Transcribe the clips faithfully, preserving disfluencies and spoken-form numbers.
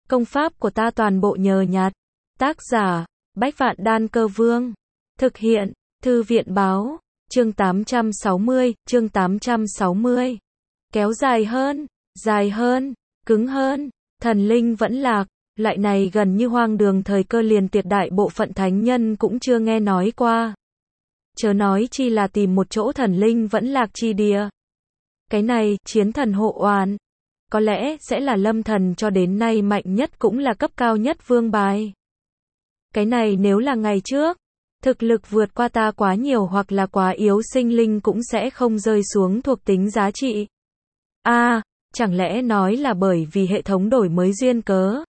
Công pháp của ta toàn bộ nhờ nhặt. Tác giả, Bách Vạn Đan Cơ Vương. Thực hiện, Thư viện Báo. Chương tám trăm sáu mươi, chương tám trăm sáu mươi. Kéo dài hơn, dài hơn, cứng hơn, thần linh vẫn lạc. Loại này gần như hoang đường thời cơ liền tuyệt đại bộ phận thánh nhân cũng chưa nghe nói qua. Chớ nói chi là tìm một chỗ thần linh vẫn lạc chi địa. Cái này, chiến thần hộ oán, có lẽ sẽ là lâm thần cho đến nay mạnh nhất cũng là cấp cao nhất vương bài. Cái này nếu là ngày trước, thực lực vượt qua ta quá nhiều hoặc là quá yếu sinh linh cũng sẽ không rơi xuống thuộc tính giá trị. A, à, chẳng lẽ nói là bởi vì hệ thống đổi mới duyên cớ?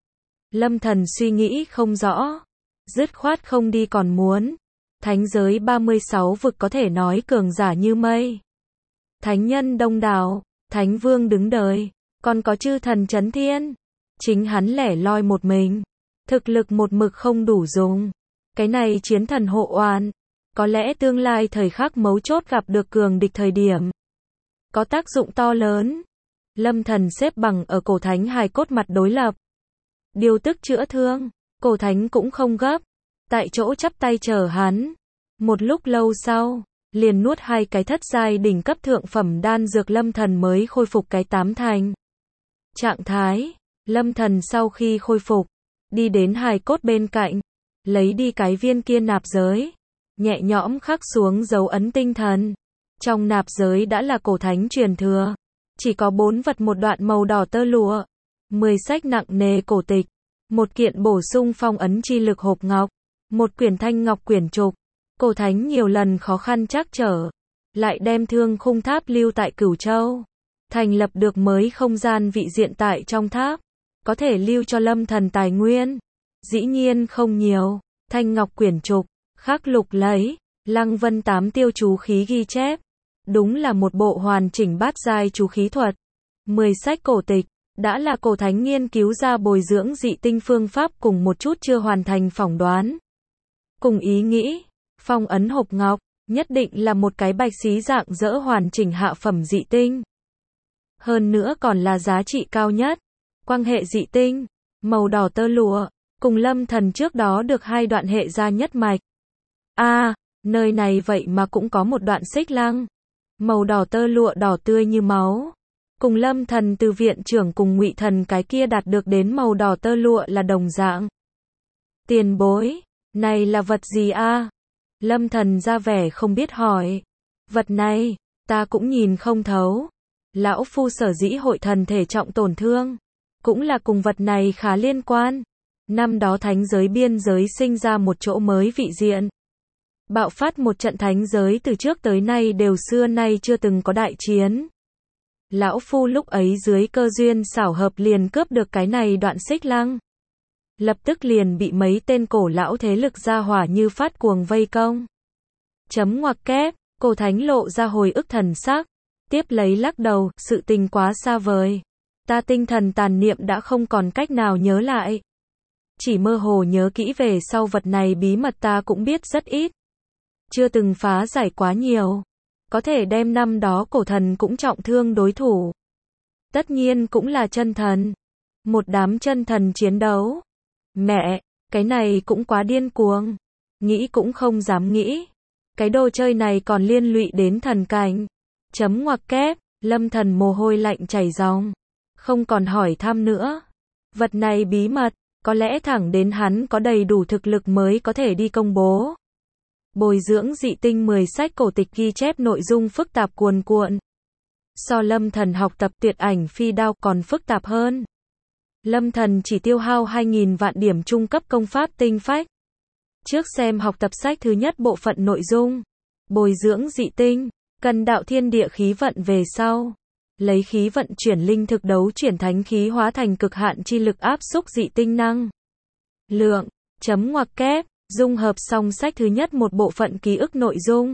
Lâm thần suy nghĩ không rõ, dứt khoát không đi còn muốn. Thánh giới ba mươi sáu vực có thể nói cường giả như mây. Thánh nhân đông đảo, thánh vương đứng đời, còn có chư thần chấn thiên. Chính hắn lẻ loi một mình, thực lực một mực không đủ dùng. Cái này chiến thần hộ oán, có lẽ tương lai thời khắc mấu chốt gặp được cường địch thời điểm, có tác dụng to lớn. Lâm thần xếp bằng ở cổ thánh hài cốt mặt đối lập. Điều tức chữa thương, cổ thánh cũng không gấp, tại chỗ chắp tay chờ hắn. Một lúc lâu sau, liền nuốt hai cái thất giai đỉnh cấp thượng phẩm đan dược lâm thần mới khôi phục cái tám thành. Trạng thái, lâm thần sau khi khôi phục, đi đến hài cốt bên cạnh, lấy đi cái viên kia nạp giới, nhẹ nhõm khắc xuống dấu ấn tinh thần. Trong nạp giới đã là cổ thánh truyền thừa, chỉ có bốn vật, một đoạn màu đỏ tơ lụa, mười sách nặng nề cổ tịch, một kiện bổ sung phong ấn chi lực hộp ngọc, một quyển thanh ngọc quyển trục. Cổ thánh nhiều lần khó khăn trắc trở, lại đem thương khung tháp lưu tại Cửu Châu, thành lập được mới không gian vị diện tại trong tháp, có thể lưu cho lâm thần tài nguyên. Dĩ nhiên không nhiều, thanh ngọc quyển trục, khắc lục lấy, lăng vân tám tiêu chú khí ghi chép. Đúng là một bộ hoàn chỉnh bát giai chú khí thuật. mười sách cổ tịch, đã là cổ thánh nghiên cứu ra bồi dưỡng dị tinh phương pháp cùng một chút chưa hoàn thành phỏng đoán. Cùng ý nghĩ, phong ấn hộp ngọc, nhất định là một cái bạch xí dạng dỡ hoàn chỉnh hạ phẩm dị tinh. Hơn nữa còn là giá trị cao nhất. Quang hệ dị tinh, màu đỏ tơ lụa, cùng lâm thần trước đó được hai đoạn hệ gia nhất mạch. A, à, nơi này vậy mà cũng có một đoạn xích lăng. Màu đỏ tơ lụa đỏ tươi như máu. Cùng lâm thần từ viện trưởng cùng ngụy thần cái kia đạt được đến màu đỏ tơ lụa là đồng dạng. Tiền bối, này là vật gì a? À? Lâm thần ra vẻ không biết hỏi. Vật này, ta cũng nhìn không thấu. Lão phu sở dĩ hội thần thể trọng tổn thương, cũng là cùng vật này khá liên quan. Năm đó thánh giới biên giới sinh ra một chỗ mới vị diện. Bạo phát một trận thánh giới từ trước tới nay đều xưa nay chưa từng có đại chiến. Lão phu lúc ấy dưới cơ duyên xảo hợp liền cướp được cái này đoạn xích lăng. Lập tức liền bị mấy tên cổ lão thế lực ra hỏa như phát cuồng vây công. Chấm ngoặc kép, cổ thánh lộ ra hồi ức thần sắc. Tiếp lấy lắc đầu, sự tình quá xa vời. Ta tinh thần tàn niệm đã không còn cách nào nhớ lại. Chỉ mơ hồ nhớ kỹ về sau vật này bí mật ta cũng biết rất ít. Chưa từng phá giải quá nhiều. Có thể đem năm đó cổ thần cũng trọng thương đối thủ. Tất nhiên cũng là chân thần. Một đám chân thần chiến đấu. Mẹ, cái này cũng quá điên cuồng. Nghĩ cũng không dám nghĩ. Cái đồ chơi này còn liên lụy đến thần cảnh. Chấm ngoặc kép, lâm thần mồ hôi lạnh chảy ròng. Không còn hỏi thăm nữa. Vật này bí mật, có lẽ thẳng đến hắn có đầy đủ thực lực mới có thể đi công bố. Bồi dưỡng dị tinh mười sách cổ tịch ghi chép nội dung phức tạp cuồn cuộn. So lâm thần học tập tuyệt ảnh phi đao còn phức tạp hơn. Lâm thần chỉ tiêu hao hai nghìn vạn điểm trung cấp công pháp tinh phách. Trước xem học tập sách thứ nhất bộ phận nội dung. Bồi dưỡng dị tinh, cần đạo thiên địa khí vận về sau. Lấy khí vận chuyển linh thực đấu chuyển thánh khí hóa thành cực hạn chi lực áp xúc dị tinh năng. Lượng, chấm ngoặc kép, dung hợp xong sách thứ nhất một bộ phận ký ức nội dung.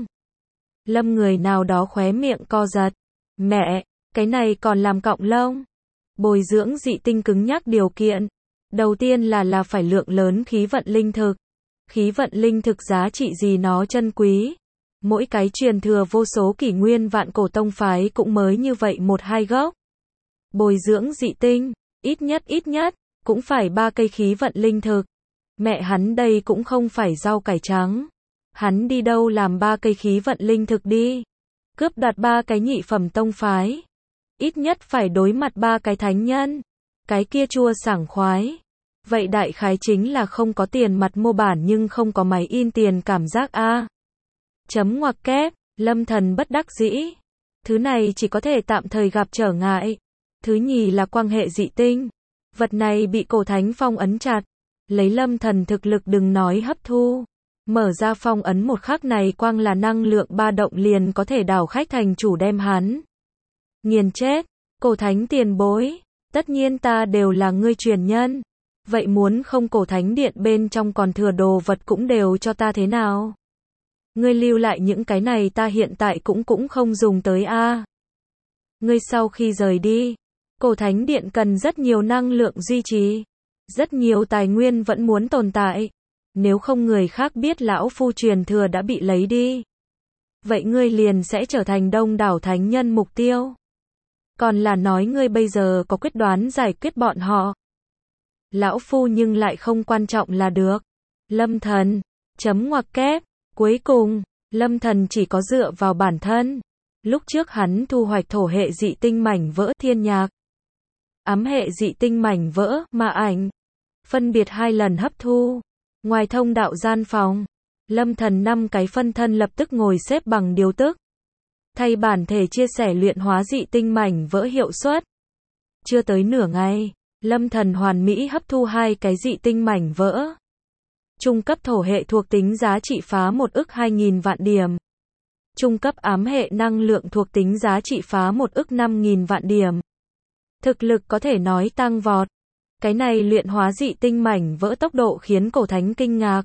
Lâm người nào đó khóe miệng co giật. Mẹ, cái này còn làm cọng lông. Bồi dưỡng dị tinh cứng nhắc điều kiện. Đầu tiên là là phải lượng lớn khí vận linh thực. Khí vận linh thực giá trị gì nó chân quý. Mỗi cái truyền thừa vô số kỷ nguyên vạn cổ tông phái cũng mới như vậy một hai gốc. Bồi dưỡng dị tinh, ít nhất ít nhất, cũng phải ba cây khí vận linh thực. Mẹ hắn đây cũng không phải rau cải trắng. Hắn đi đâu làm ba cây khí vận linh thực đi. Cướp đoạt ba cái nhị phẩm tông phái. Ít nhất phải đối mặt ba cái thánh nhân. Cái kia chua sảng khoái. Vậy đại khái chính là không có tiền mặt mua bản nhưng không có máy in tiền cảm giác a. Chấm ngoặc kép, Lâm Thần bất đắc dĩ. Thứ này chỉ có thể tạm thời gặp trở ngại. Thứ nhì là quang hệ dị tinh. Vật này bị cổ thánh phong ấn chặt. Lấy Lâm Thần thực lực đừng nói hấp thu. Mở ra phong ấn một khắc này quang là năng lượng ba động liền có thể đảo khách thành chủ đem hắn nghiền chết. Cổ thánh tiền bối. Tất nhiên ta đều là ngươi truyền nhân. Vậy muốn không cổ thánh điện bên trong còn thừa đồ vật cũng đều cho ta thế nào? Ngươi lưu lại những cái này ta hiện tại cũng cũng không dùng tới a. Ngươi sau khi rời đi, cổ thánh điện cần rất nhiều năng lượng duy trì. Rất nhiều tài nguyên vẫn muốn tồn tại. Nếu không người khác biết lão phu truyền thừa đã bị lấy đi. Vậy ngươi liền sẽ trở thành đông đảo thánh nhân mục tiêu. Còn là nói ngươi bây giờ có quyết đoán giải quyết bọn họ. Lão phu nhưng lại không quan trọng là được. Lâm Thần, chấm ngoặc kép, cuối cùng, Lâm Thần chỉ có dựa vào bản thân. Lúc trước hắn thu hoạch thổ hệ dị tinh mảnh vỡ thiên nhạc. Ám hệ dị tinh mảnh vỡ, ma ảnh. Phân biệt hai lần hấp thu. Ngoài thông đạo gian phòng, Lâm Thần năm cái phân thân lập tức ngồi xếp bằng điều tức. Thay bản thể chia sẻ luyện hóa dị tinh mảnh vỡ hiệu suất. Chưa tới nửa ngày, Lâm Thần hoàn mỹ hấp thu hai cái dị tinh mảnh vỡ. Trung cấp thổ hệ thuộc tính giá trị phá một ức hai nghìn vạn điểm. Trung cấp ám hệ năng lượng thuộc tính giá trị phá một ức năm nghìn vạn điểm. Thực lực có thể nói tăng vọt. Cái này luyện hóa dị tinh mảnh vỡ tốc độ khiến cổ thánh kinh ngạc.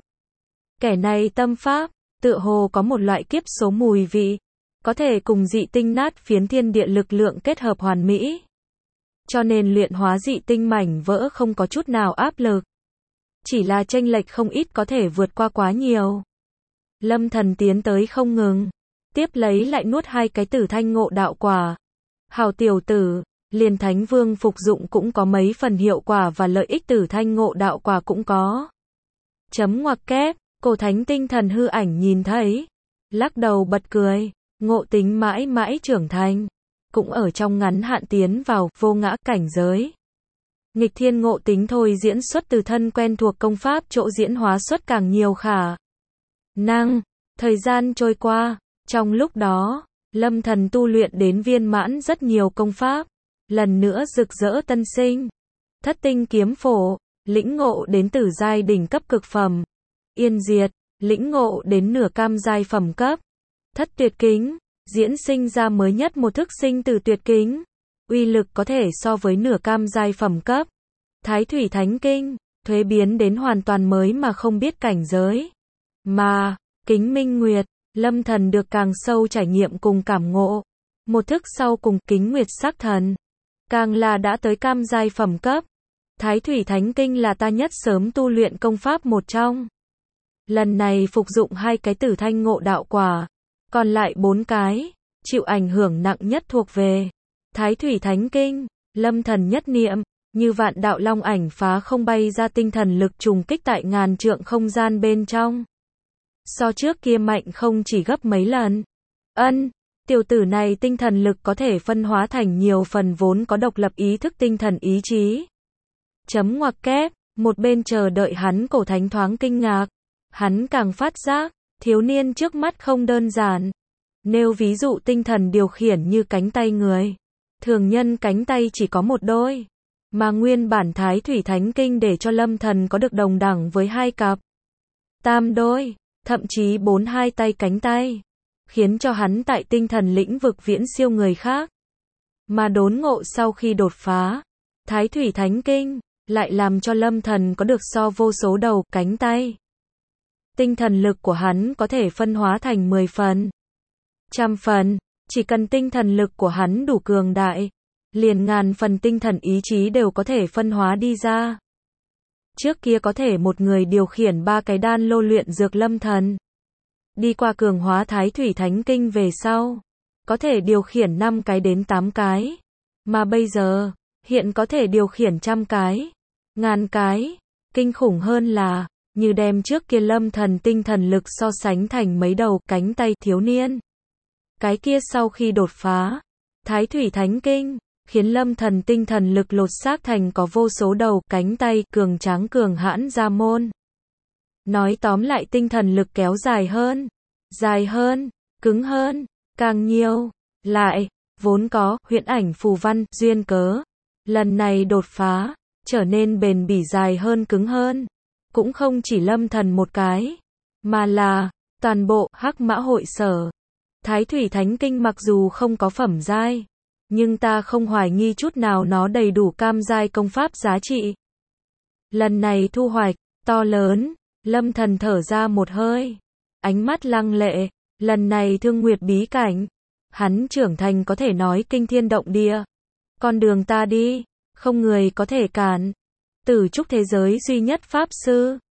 Kẻ này tâm pháp, tựa hồ có một loại kiếp số mùi vị. Có thể cùng dị tinh nát phiến thiên địa lực lượng kết hợp hoàn mỹ. Cho nên luyện hóa dị tinh mảnh vỡ không có chút nào áp lực. Chỉ là chênh lệch không ít có thể vượt qua quá nhiều. Lâm Thần tiến tới không ngừng. Tiếp lấy lại nuốt hai cái tử thanh ngộ đạo quả. Hào tiểu tử, liền thánh vương phục dụng cũng có mấy phần hiệu quả và lợi ích tử thanh ngộ đạo quả cũng có. Chấm ngoặc kép, cổ thánh tinh thần hư ảnh nhìn thấy. Lắc đầu bật cười, ngộ tính mãi mãi trưởng thành. Cũng ở trong ngắn hạn tiến vào vô ngã cảnh giới. Nghịch thiên ngộ tính thôi diễn xuất từ thân quen thuộc công pháp chỗ diễn hóa xuất càng nhiều khả năng. Thời gian trôi qua, trong lúc đó, Lâm Thần tu luyện đến viên mãn rất nhiều công pháp. Lần nữa rực rỡ tân sinh. Thất tinh kiếm phổ, lĩnh ngộ đến tử giai đỉnh cấp cực phẩm. Yên diệt, lĩnh ngộ đến nửa cam giai phẩm cấp. Thất tuyệt kính, diễn sinh ra mới nhất một thức sinh tử tuyệt kính. Uy lực có thể so với nửa cam giai phẩm cấp. Thái thủy thánh kinh, thuế biến đến hoàn toàn mới mà không biết cảnh giới. Mà, kính minh nguyệt, Lâm Thần được càng sâu trải nghiệm cùng cảm ngộ. Một thức sau cùng kính nguyệt sắc thần. Càng là đã tới cam giai phẩm cấp. Thái thủy thánh kinh là ta nhất sớm tu luyện công pháp một trong. Lần này phục dụng hai cái tử thanh ngộ đạo quả. Còn lại bốn cái, chịu ảnh hưởng nặng nhất thuộc về Thái thủy thánh kinh. Lâm Thần nhất niệm, như vạn đạo long ảnh phá không bay ra tinh thần lực trùng kích tại ngàn trượng không gian bên trong. So trước kia mạnh không chỉ gấp mấy lần. Ân, tiểu tử này tinh thần lực có thể phân hóa thành nhiều phần vốn có độc lập ý thức tinh thần ý chí. Chấm ngoặc kép, một bên chờ đợi hắn cổ thánh thoáng kinh ngạc. Hắn càng phát giác, thiếu niên trước mắt không đơn giản. Nêu ví dụ tinh thần điều khiển như cánh tay người. Thường nhân cánh tay chỉ có một đôi. Mà nguyên bản Thái thủy thánh kinh để cho Lâm Thần có được đồng đẳng với hai cặp. Tam đôi, thậm chí bốn hai tay cánh tay. Khiến cho hắn tại tinh thần lĩnh vực viễn siêu người khác. Mà đốn ngộ sau khi đột phá, Thái thủy thánh kinh, lại làm cho Lâm Thần có được so vô số đầu cánh tay. Tinh thần lực của hắn có thể phân hóa thành mười phần, trăm phần, chỉ cần tinh thần lực của hắn đủ cường đại, liền ngàn phần tinh thần ý chí đều có thể phân hóa đi ra. Trước kia có thể một người điều khiển ba cái đan lô luyện dược Lâm Thần. Đi qua cường hóa Thái thủy thánh kinh về sau, có thể điều khiển năm cái đến tám cái. Mà bây giờ, hiện có thể điều khiển trăm cái. ngàn cái. Kinh khủng hơn là, như đem trước kia Lâm Thần tinh thần lực so sánh thành mấy đầu cánh tay thiếu niên. Cái kia sau khi đột phá, Thái Thủy Thánh Kinh, khiến Lâm Thần tinh thần lực lột xác thành có vô số đầu cánh tay cường tráng cường hãn ra môn. Nói tóm lại tinh thần lực kéo dài hơn, dài hơn, cứng hơn, càng nhiều. Lại, vốn có huyễn ảnh phù văn, duyên cớ. Lần này đột phá, trở nên bền bỉ dài hơn cứng hơn. Cũng không chỉ Lâm Thần một cái, mà là toàn bộ Hắc Mã hội sở. Thái Thủy Thánh Kinh mặc dù không có phẩm giai, nhưng ta không hoài nghi chút nào nó đầy đủ cam giai công pháp giá trị. Lần này thu hoạch to lớn, Lâm Thần thở ra một hơi, ánh mắt lăng lệ, lần này Thương Nguyệt bí cảnh, hắn trưởng thành có thể nói kinh thiên động địa. Con đường ta đi, không người có thể cản. Tử trúc thế giới duy nhất pháp sư,